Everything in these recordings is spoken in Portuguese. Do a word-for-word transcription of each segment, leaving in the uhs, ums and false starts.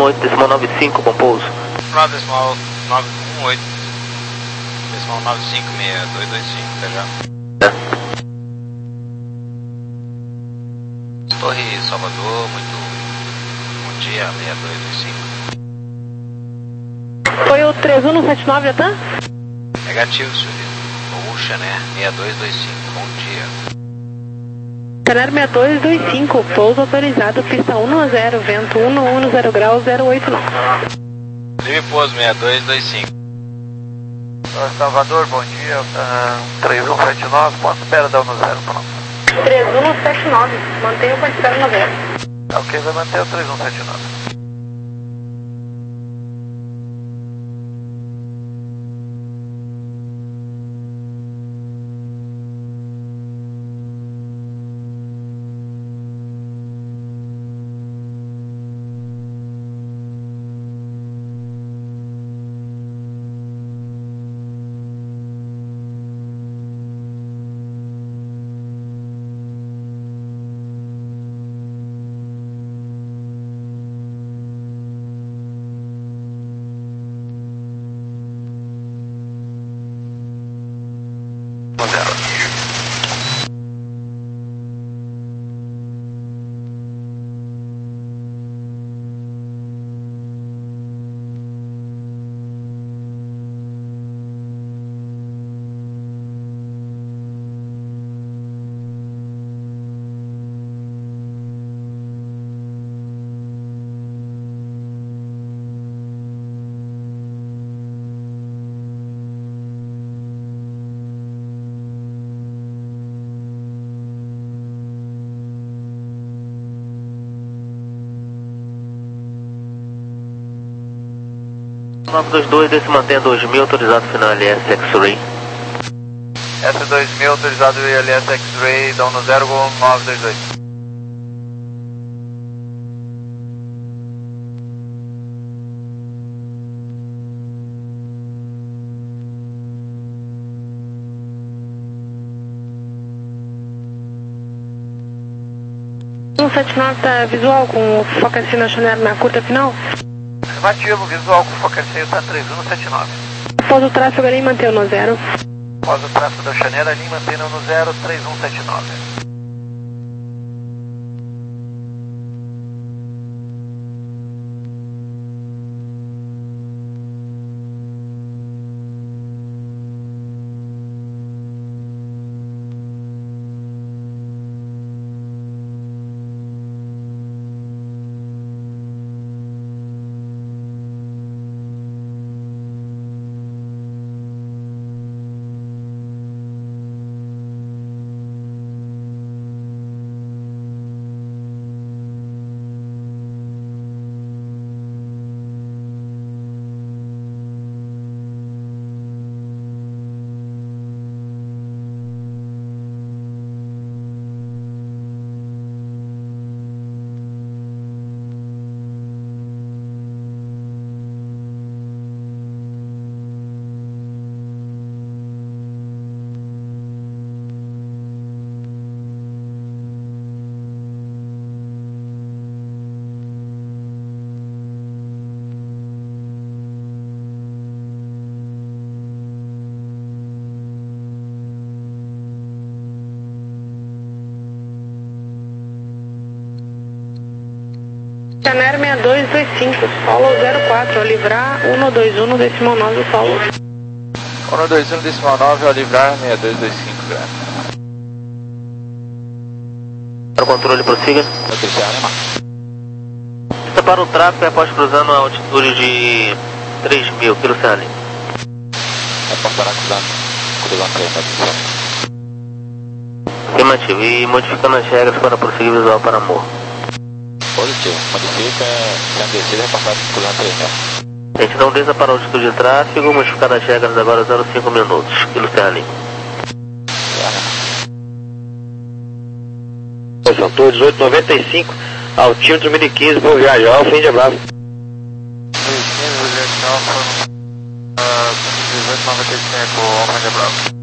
oito, decimal nove cinco com pouso. nove, decimal nove um oito, decimal nove cinco seis dois dois cinco, tá já? É. Torre Salvador, muito bom dia, seis dois dois cinco. Foi o três um sete nove, já tá? Negativo, senhorita. O Chanel seis dois dois cinco, bom dia. Chanel seis dois dois cinco, pouso autorizado, pista um a zero, vento um um zero graus, zero oito nove. Livre pouso seis dois dois cinco. Salvador, bom dia, uh, três um sete nove, quanto espera dar no zero, pronto. três um sete nove, mantenha o quanto espera no zero. Ok, vai manter o três um sete nove. nove dois dois, desse mantém dois mil, autorizado final L S X-Ray. S dois mil, autorizado L S X-Ray, dão no zero nove dois dois. um sete nove tá visual com o foco assim na Chanel na curta final? Afirmativo, visual com focaceio tá três um sete nove. Após o tráfego ali, mantém no zero. Após o tráfego da Chanel ali, mantém no zero três um sete nove. Chanel seis dois dois cinco, solo zero quatro, ao livrar um dois um decimal nove do solo. um dois um decimal nove, ao livrar seis dois dois cinco, grande. Para o controle, prossiga. Eu Cristiano, hein, Pista para o tráfego após cruzando a altitude de três mil, quilo Serra Lima. É para parar cruzando, cruzando três, tá Cristiano. Afirmativo, e modificando as regras para prosseguir visual para morro. Positivo, modifica, sendo descida, repassado cruzando três mil. Lentidão desça para a altitude de tráfego, modificando as regras agora zero vírgula cinco minutos, quilo Serra Lima. Santor dezoito noventa e cinco, altímetro mil e quinze, vou viajar ao fim de Bravo. dezoito noventa e cinco, Alfa de Bravo.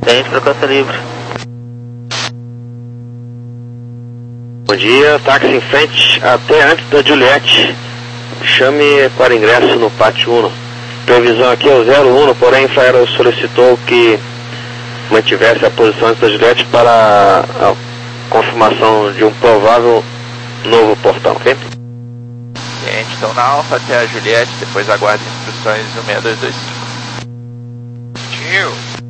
Tem, frequência livre. Bom dia, táxi em frente até antes da Juliette. Chame para ingresso no pátio um. Previsão aqui é o zero um, porém a Infraero solicitou que mantivesse a posição antes da Juliette para a confirmação de um provável novo portão, ok? Gente, então na Alfa até a Juliette, depois aguarde instruções no seis dois dois cinco. Tio.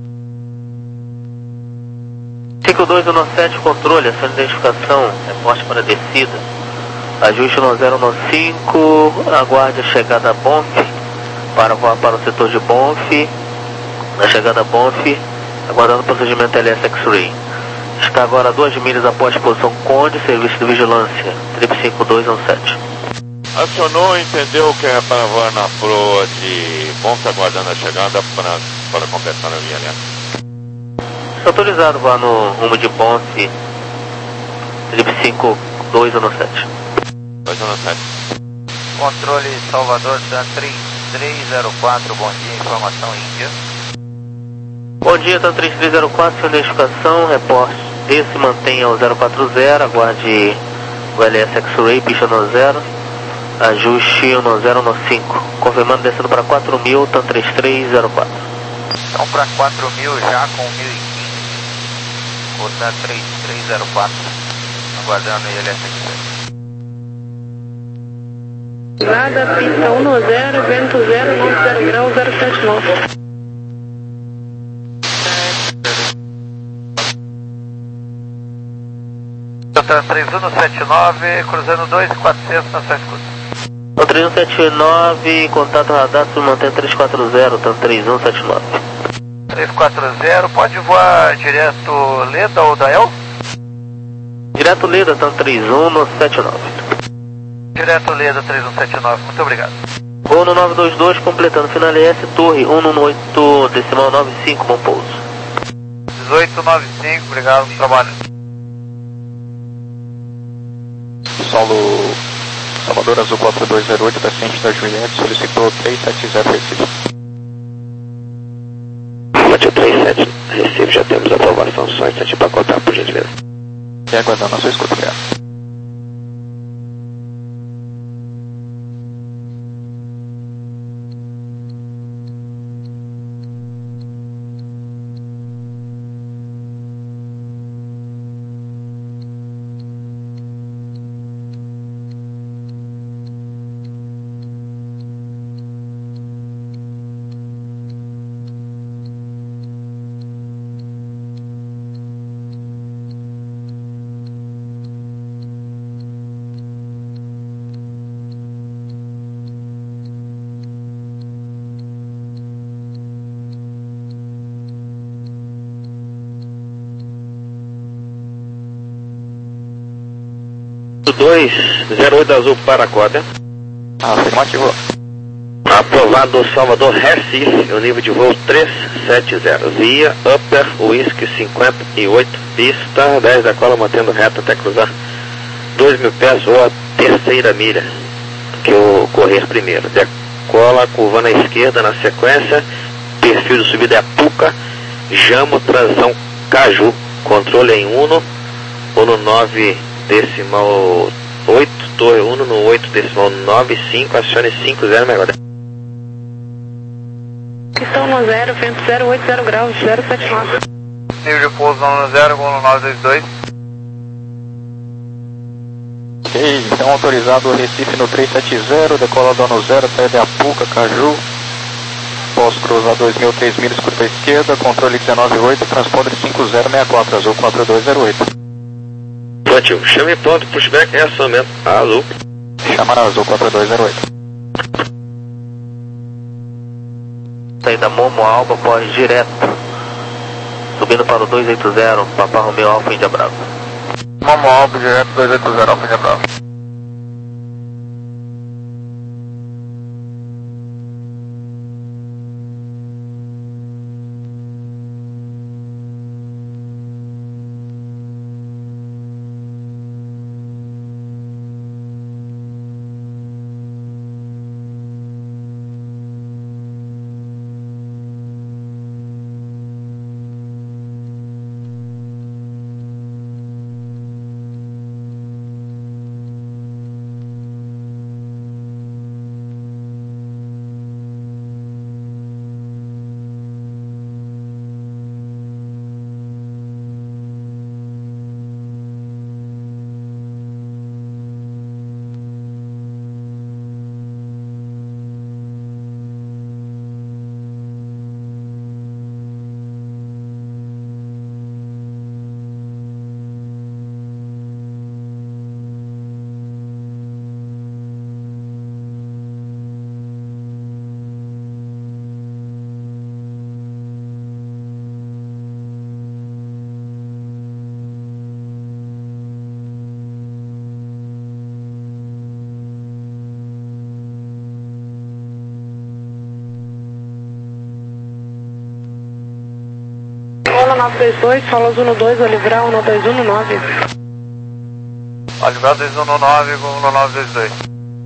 cinco dois um sete, controle, ação de identificação, reporte para descida. Ajuste no zero um cinco, aguarde a chegada a Bonf, para voar para o setor de Bonf. Na chegada a Bonf, aguardando o procedimento L S X-Ray. Está agora a duas milhas após a posição Conde, serviço de vigilância, trip cinco dois um sete. Acionou, entendeu que é para voar na proa de Bonf, aguardando a chegada para, para completar a via, né? Está autorizado voar no rumo de Bonf, trip cinco dois um sete. dois um sete. Controle Salvador, TAM três três zero quatro, bom dia, informação Índia. Bom dia, TAM três três zero quatro, sua identificação, reporte, desce, mantenha o zero quatro zero, aguarde o L S X-Ray, pista no zero, ajuste no zero um cinco, confirmando descendo para quatro mil, TAM três três zero quatro. Então para quatro mil já com mil e quinze, o TAM três três zero quatro, aguardando o L S X-Ray. Nada, pista um zero, vento zero, nove zero grau, zero sete nove. TAM três um sete nove, cruzando dois quatrocentos na sua escuta. TAM três um sete nove, contato radar, se mantém três quatro zero, TAM três um sete nove. três quatro zero, pode voar direto Leda ou Dael? Direto Leda, TAM três um sete nove. Direto Leda três um sete nove, muito obrigado. Voo no nove dois dois, completando final S, torre um um oito, decimal nove cinco, bom pouso. dezoito nove cinco, obrigado, trabalho. Solo Salvador Azul quatro dois zero oito, descente da Juliette, solicitou três sete zero Recife. Pátio três sete, Recife, já temos aprovação, só um instante para contar, por gentileza. E aguardando a sua escuta, obrigado. dois zero oito Azul para Códia. Afirmativo. Aprovado Salvador Recife, o nível de voo três sete zero. Via Upper Whisky cinquenta e oito, pista dez da cola, mantendo reto até cruzar dois mil pés ou a terceira milha, que eu correr primeiro. Decola, curvando à esquerda na sequência, perfil de subida é Apuca, Jamo, transição Caju, controle em Uno, ou no nove decimal oito, torre Uno no oito decimal nove cinco, acione cinco zero megawatt. Pista um zero, vento zero oito zero graus, zero sete nove. Nível de pouso um zero, voo no nove dois dois. Ok, então autorizado o Recife no três sete zero, decola dono zero, pé de Apuca, Caju. Posso cruzar dois mil, três milhas, curva à esquerda, controle dezenove oito, transponder cinco zero seis quatro, Azul quatro dois zero oito. Positivo, chame ponto, pushback, reacionamento Azul. Chamar Azul quatro dois zero oito. Saída Momo Alba, pós direto. Subindo para o dois oito zero, Papa Romeo Alfa Índia Bravo. Momo Alba, direto dois oito zero, Alfa Índia Bravo. nove dois dois, fala Zuno dois, Oliveral um dois um nove. Oliveral dois um nove, Gol um nove dois dois.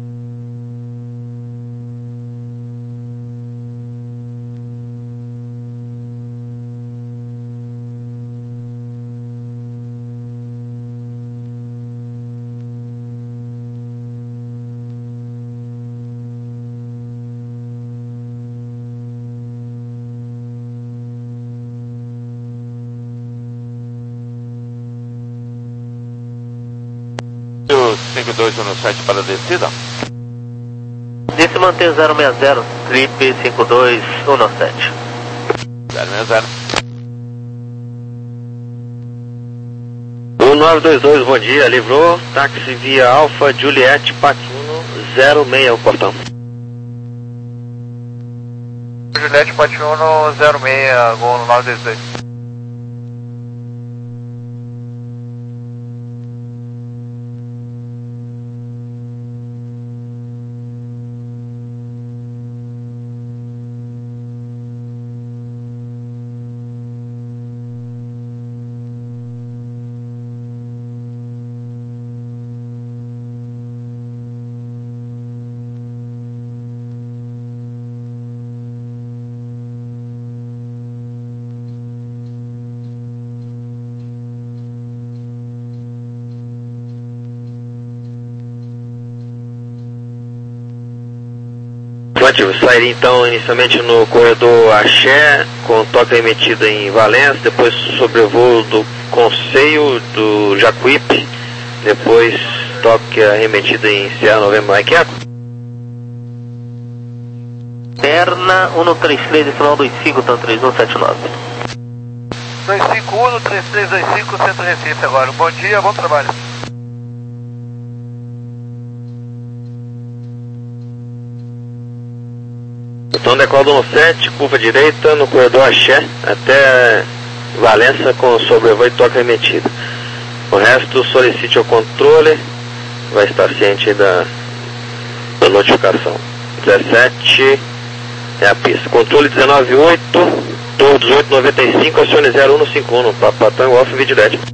cinco dois um sete para a descida. Desse manter zero seis zero, trip cinco dois um sete. zero seis zero. um nove dois dois, bom dia, livrou, táxi via Alfa Juliette Patuno zero seis, o portão. Juliette Patuno zero seis, Gol nove dois dois. Sairia então inicialmente no corredor Axé, com toque emitido em Valença, depois sobrevoo do Conceio do Jacuípe, depois toque remetido em Sierra Novembro Mike Eco. Perna um três três, decimal dois cinco, então três um sete nove. dois cinco um, três três dois cinco, Centro Recife agora. Bom dia, bom trabalho. Então decola sete, curva direita no corredor Axé até Valença com sobrevoo e toque remetido. O resto solicite o controle, vai estar ciente da, da notificação. dezessete é a pista. Controle dezenove oito, torre dezoito noventa e cinco, acione zero um cinco um, Papatão off, vídeo L E D.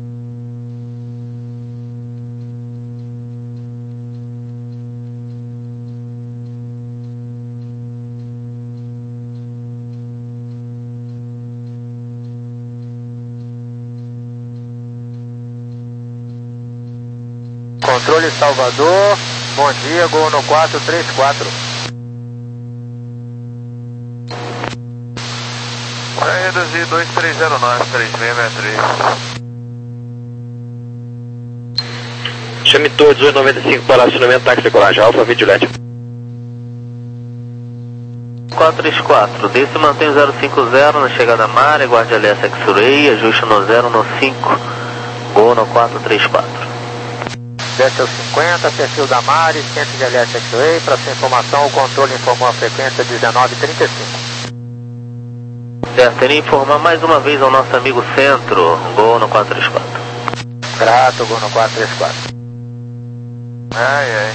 Controle Salvador, bom dia, Gol no quatro três quatro. Vai reduzir dois três zero nove, três seis seis três. Chame torre dezoito noventa e cinco para acionamento táxi decolagem Alfa, vídeo L E D. quatro três quatro, desse mantém zero cinco zero na chegada à área, guarde L S X-Ray, ajuste no zero no cinco, Gol no quatro três quatro. Desce ao cinquenta, perfil da Mari, centro de L S X-Ray, para sua informação, o controle informou a frequência dezenove trinta e cinco. Certo, ele informar mais uma vez ao nosso amigo Centro, Gol no quatro três quatro. Grato, Gol no quatro três quatro. Ai, ai.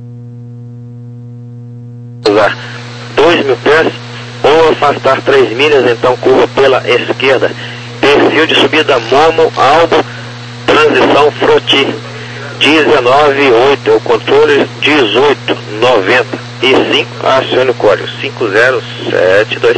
Usar dois mil pés ou afastar três milhas, então curva pela esquerda. Perfil de subida Momo, Albo, transição Froti. dezenove oito, é o controle dezoito noventa e cinco, acione o código cinco zero sete dois.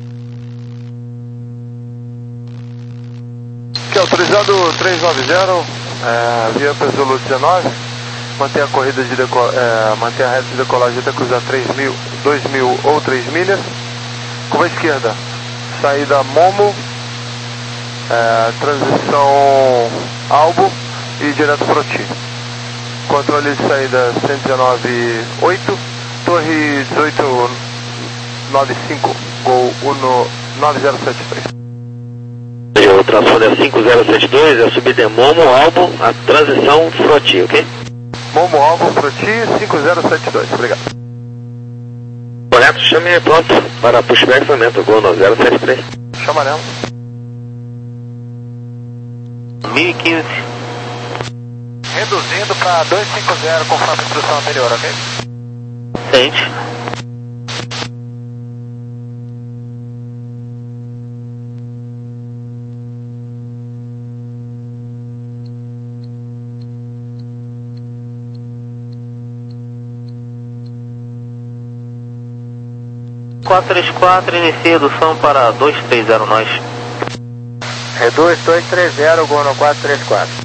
Aqui autorizado trezentos e noventa, é, via Pesolo dezenove, mantém a corrida de deco, é, mantém a reta de decolagem até cruzar três mil, dois mil ou três milhas, curva esquerda, saída Momo, é, transição Albo e direto Froti. Controle de saída cento e dezenove oito, torre dezoito noventa e cinco, Gol um nove zero sete três. O transponder é cinco zero sete dois, a subida é Momo, Albo, a transição Froti, ok? Momo, Albo, Froti, cinco zero sete dois, obrigado. Correto, chame pronto para pushback fomento, Gol nove zero sete três. Chamaremos. mil e quinze. Reduzindo para dois cinco zero conforme a instrução anterior, ok? Sente. quatro três quatro, inicia redução para dois três zero nós. Reduz dois três zero, gol no quatro três quatro.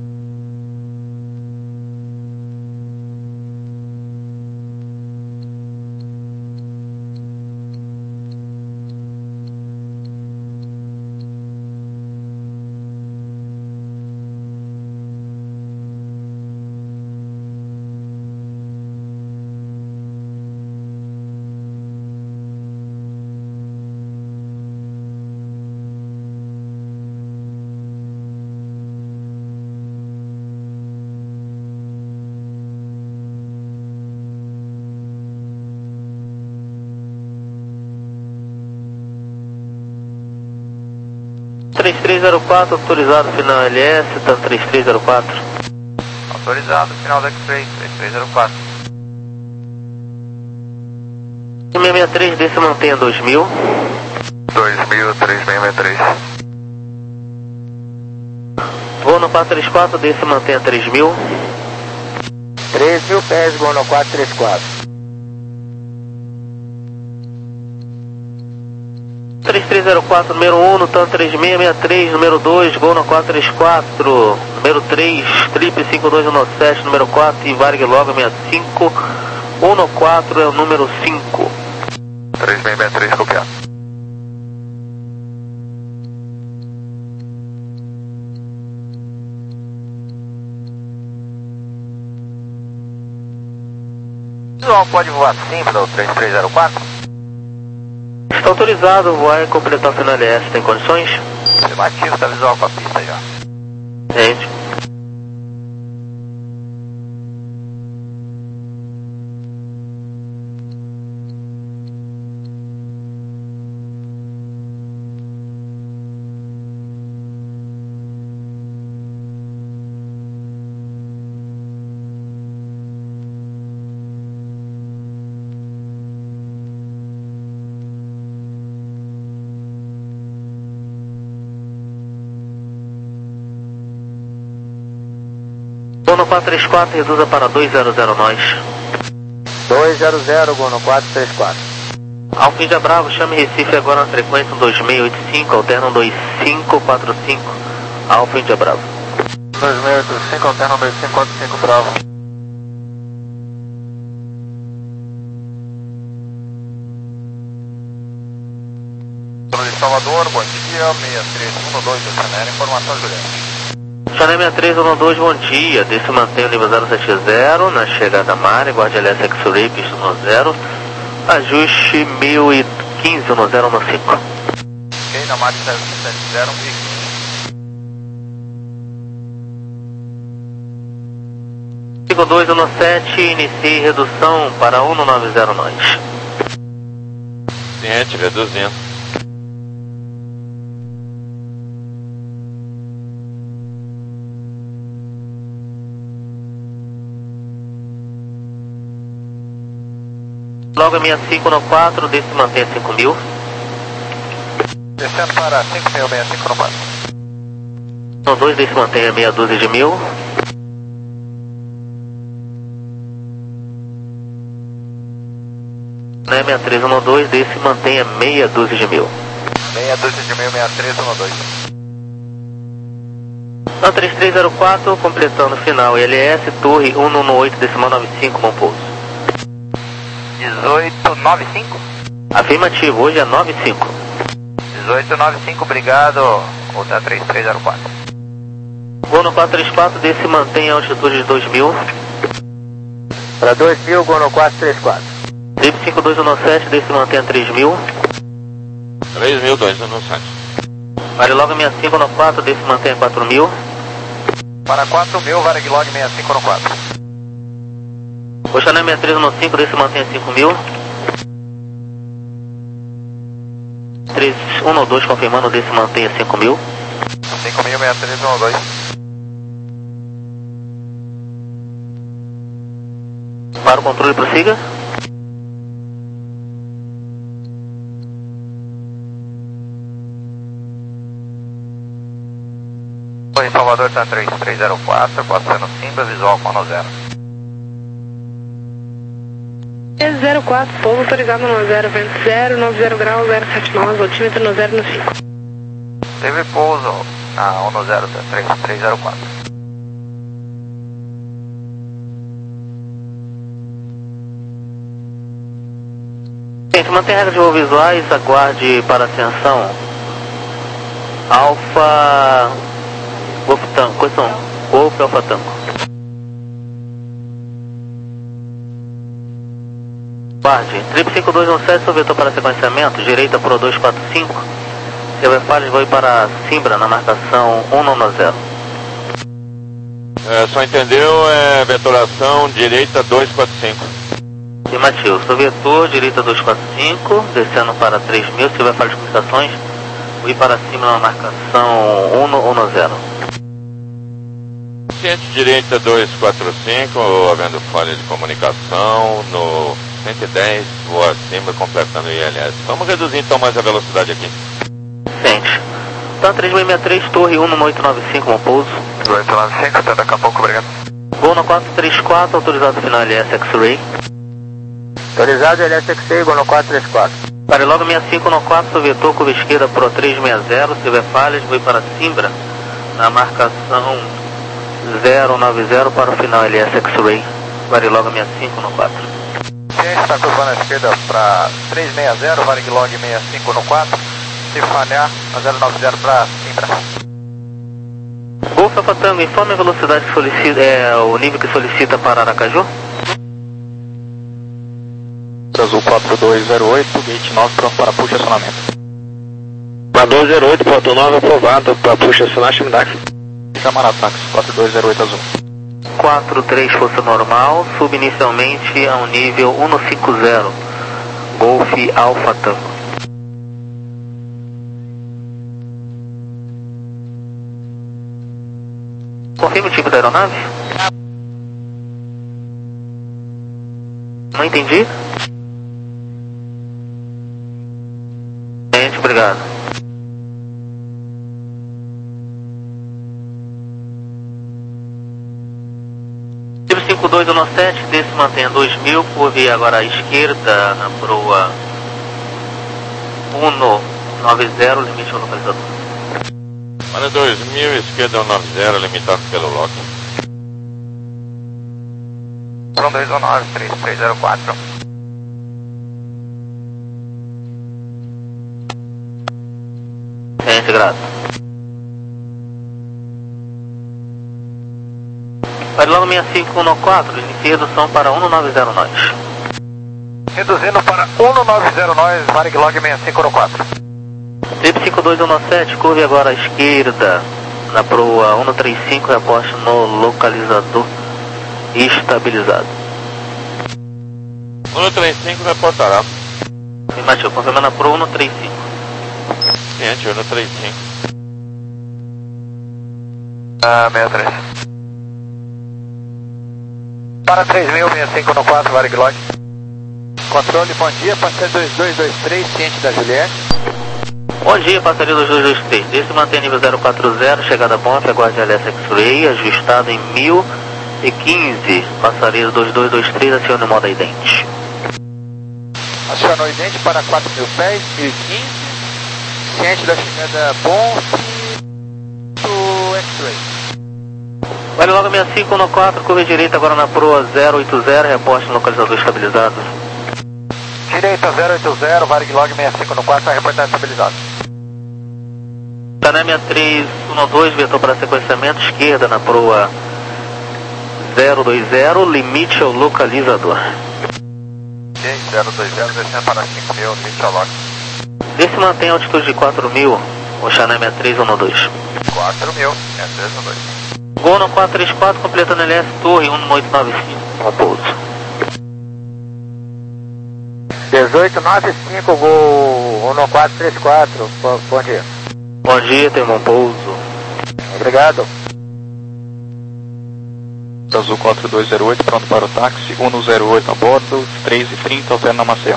três três zero quatro, autorizado final L S, tá três três zero quatro. Autorizado, final do X-Ray, três três zero quatro. seis seis três, desse mantenha dois mil. dois mil, três seis seis três. Vou no quatro três quatro, desse mantenha três mil. três mil pés, gol no quatro três quatro. três três zero quatro, número um, no TAM três seis seis três, número dois, gol no quatro três quatro, número três, Trip cinco dois um sete, número quatro, e Varg logo sessenta e cinco, um no quatro é o número cinco. três seis seis três, copiado. Visual pode voar acima do três três zero quatro? Está autorizado, vai completar o final L S, tem condições? Afirmativo, está visual com a pista já. Gente. Gol no quatro três quatro, reduza para dois zero zero nós. dois zero zero, gol no quatro três quatro. Alfa Índia Bravo, chame Recife agora na frequência dois seis oito cinco, alterna dois cinco quatro cinco, Alfa Índia Bravo. dois seis oito cinco, alterna dois cinco quatro cinco, Bravo. De Salvador, bom dia, seis três um dois do Chanel, informação Juliette. Chanel seis três um dois, bom dia, desse mantém o nível zero sete zero, na chegada Mare, guarda L S X-Ray, pista no zero, ajuste mil e quinze no zero no cinco. Ok, na Mare zero sete zero, mil e quinze. cinco dois um sete, inicie redução para um no nove zero nós. Ciente, reduzindo. Logo sessenta e cinco no quatro, desse mantenha cinco mil. Descendo para cinco mil, sessenta e cinco no quatro. No dois, desse mantenha meia dúzia de mil. Na sessenta e três um dois, desse mantenha meia dúzia de mil. Meia dúzia de mil, sessenta e três um dois. Na três três zero quatro, completando o final L S, torre cento e dezenove, decimal noventa e cinco, bom pouso. dezoito noventa e cinco? Afirmativo, hoje é noventa e cinco. dezoito noventa e cinco, obrigado. Outra três três zero quatro. Gol no quatro três quatro, desse mantém a altitude de dois mil. Para dois mil, gol no quatro três quatro. Trip cinco dois um sete, desse mantém a três mil. três mil, dois um sete. Varilog sessenta e cinco no quatro, desse mantém a quatro mil. Para quatro mil, Varilog sessenta e cinco no quatro. O Chanel sessenta e três no cinco, desse mantém a cinco mil. três um dois, confirmando, desse mantém a cinco mil. cinco mil, sessenta e três um dois. Para o controle, prossiga. Em Salvador está três três zero quatro, passando Simba, visual com no zero. zero quatro, pouso autorizado no zero, vento zero, nove zero graus, zero sete nove, altímetro no zero no cinco. Teve pouso na um zero três três zero quatro. Gente, mantém regras de voo visuais, aguarde para ascensão. Alfa... Golf Tango, questão. Golf Alfa Tango. Guarde, trip cinco dois um sete, seu vetor para sequenciamento, direita pro dois quatro cinco. Seu falhas, vou ir para Simbra na marcação um nove zero. É, só entendeu, é vetoração direita dois quatro cinco. Afirmativo, seu vetor, direita dois quatro cinco, descendo para três mil, se tiver falhas de comunicações, vou ir para cima na marcação um nove zero. Ciente direita dois quatro cinco, havendo falha de comunicação, no cento e dez, vou acima, completando o I L S. Vamos reduzir então mais a velocidade aqui. Ciente. Então, três dois seis três, torre um oito nove cinco, um pouso. oito nove cinco, até daqui a pouco, obrigado. Gol no quatro três quatro, autorizado final L S X-Ray. Autorizado L S X-Ray, gol no quatro três quatro. Pare logo sessenta e cinco no quatro, seu vetor, curva esquerda pro três seis zero, se tiver falhas, vou ir para Simbra, na marcação zero nove zero para o final L S X-Ray. Pare logo sessenta e cinco no quatro. Ciente, está curvando à esquerda para três seis zero, Varig log sessenta e cinco no quatro. Se falhar, a zero nove zero para Simbra. Golf Alfa Tango, informe a velocidade que solicita, é, o nível que solicita para Aracaju. Azul quatro dois zero oito, gate nove, pronto para push acionamento. quatro dois zero oito, ponto nove, aprovado para push acionar, me dá. Camarada táxi, quatro dois zero oito azul. quatro três, força normal, sub inicialmente ao nível cento e cinquenta, Golf Alfa Tango. Confirme o tipo da aeronave? Não entendi. Gente, obrigado. Tipo cinco dois um sete, desse mantém dois mil, curve agora à esquerda na proa um nove zero, limite ao localizador. Para dois mil, esquerda um nove zero, limitado pelo lock. um dois um nove, três três zero quatro. Gente, grato. Pare logo sessenta e cinco no quatro, inicie redução para um nove zero nós. Reduzindo para um nove zero nós, Varig log sessenta e cinco no quatro. Trip cinco dois um sete, curve agora à esquerda, na proa um três cinco, reposte no localizador estabilizado. um três cinco reportará. Afirmativo, confirmando a proa um três cinco. Ciente, um três cinco. Ah, sessenta e três. Para três mil, sessenta e cinco no quatro, Varig log. Controle, bom dia, passageiro dois dois dois três, ciente da Juliette. Bom dia, passageiro dois dois dois três. Desse mantém nível zero quatro zero, chegada a Bonf, aguarde L S X-Ray, ajustado em mil e quinze. Passageiro dois dois dois três, acione o modo idente. Acionou idente para quatro mil pés, mil e quinze. Ciente da chegada Bonf do X-Ray. Vale logo sessenta e cinco no quatro, curva direita agora na proa zero oito zero, reposte no localizador estabilizado. Direita zero oito zero, Varig log sessenta e cinco no quatro, vai reportar estabilizado. Tané sessenta e três um dois, vetor para sequenciamento, esquerda na proa zero dois zero, limite ao localizador. zero dois zero, descendo para cinco mil, limite ao lock. Desse mantém a altitude de quatro mil, o Tané sessenta e três um dois. quatro mil, sessenta e três um dois. Gol no quatro três quatro, completando L S Torre um oito nove cinco, com pouso. dezoito nove cinco, gol um quatro três quatro, bom, bom dia. Bom dia, tem bom pouso. Obrigado. Azul quatro dois zero oito, pronto para o táxi, um zero oito a bordo, três e trinta, operando na Maceió.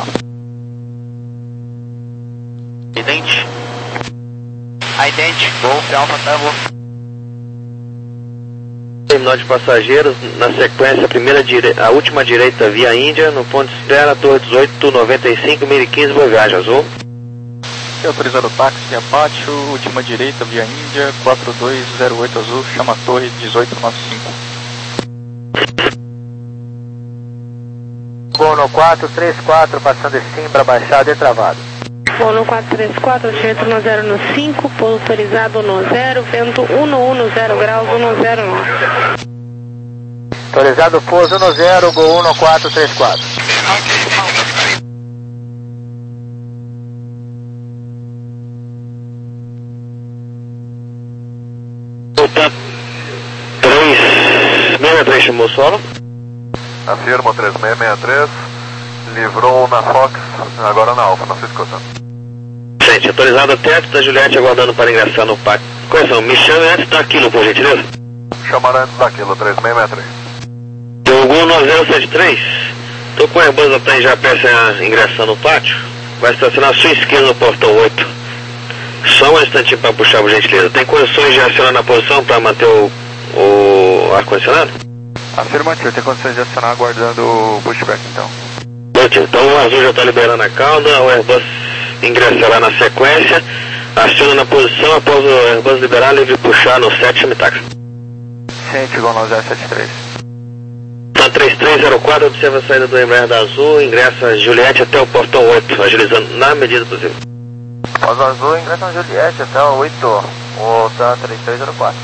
Idente. A idente, Golf Alfa Tango. terminal de passageiros, na sequência a, primeira dire... a última direita via Índia, no ponto de espera, Torre dezoito noventa e cinco, mil e quinze, boa viagem, Azul. É autorizado o táxi Apache, última direita via Índia, quatro dois zero oito Azul, chama a Torre dezoito noventa e cinco. Bono quatro três quatro, passando Simbra, baixado e travado. Bono quatro três quatro, ativamento no zero no cinco, pouso autorizado no zero, vento um um zero graus, um zero nove. Autorizado pouso no zero, Gol um quatro três quatro. Opa, três seis três chamou o solo. Afirmo três seis seis três, livrou na Fox, agora na Alfa, não se escuta. Gente, autorizado o teto da Juliette aguardando para ingressar no pátio. Correção, me chame antes daquilo, por gentileza. Chamar antes daquilo, três seis seis três. Diogo nove zero sete três, tô com o Airbus até já peça ingressando no pátio. Vai estacionar à sua esquerda no portão oito. Só um instantinho para puxar, por gentileza. Tem condições de acionar na posição para manter o, o ar-condicionado? Afirmativo, tem condições de acionar aguardando o pushback então. Então o Azul já está liberando a cauda, o Airbus ingressará na sequência, aciona na posição, após o Airbus liberar, livre puxar no sete, chame táxi. Ciente, igual nove zero sete três. Na três três zero quatro, observa a saída do Embraer da Azul, ingressa Juliette até o portão oito, agilizando na medida possível. Pós Azul, ingressa na Juliette até o oito, o T A três três zero quatro.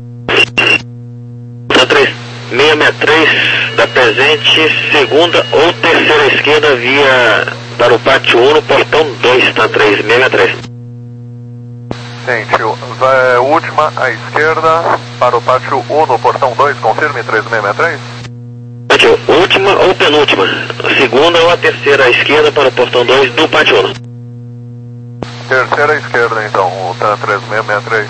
Na três seis seis três da presente, segunda ou terceira esquerda via para o pátio um no portão dois, tá? três seis seis três. Gente, é, última à esquerda para o pátio um no portão dois, confirme três seis seis três. Gente, última ou penúltima, a segunda ou a terceira à esquerda para o portão dois do pátio um. Terceira à esquerda então, o T A três seis seis três.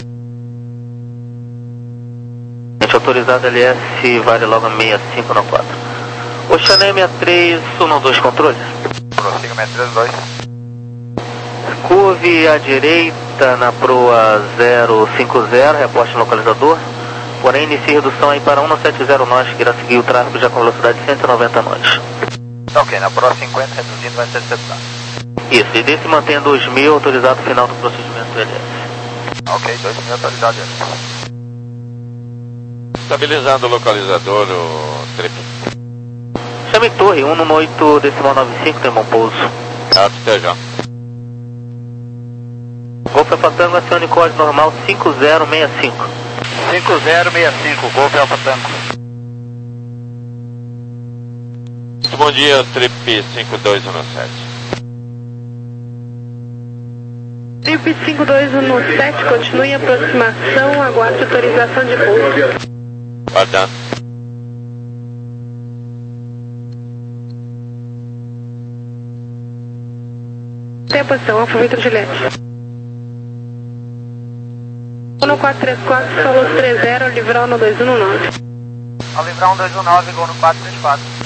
Autorizado L S, vale logo seis cinco no quatro. Oceané sessenta e três, um dois controle. Prossiga sessenta e três dois. Curve à direita na proa zero cinco zero, reporte localizador. Porém, inicie redução aí para cento e setenta nós, que irá seguir o tráfego já com velocidade de cento e noventa nós. Ok, na proa cinquenta, reduzindo, vai ser setenta. Isso, e desse mantém dois mil, autorizado final do procedimento L S. Ok, dois mil autorizado L S. Estabilizando o localizador, o trip. Chame torre, um no oito, decimal noventa e cinco, tem bom pouso. Até já. Golf Alfa Tango, acione código normal cinco zero seis cinco. cinco zero seis cinco, Golf Alfa Tango. Bom dia, trip cinco dois um sete. Trip cinco dois um sete, continue a aproximação, aguarde autorização de pouso. Guardando. Tem a posição, Alfa Victor Juliette. um quatro três quatro, falou três zero, livrar no dois um nove. Ao livrar um dois um nove, gol no quatro três quatro.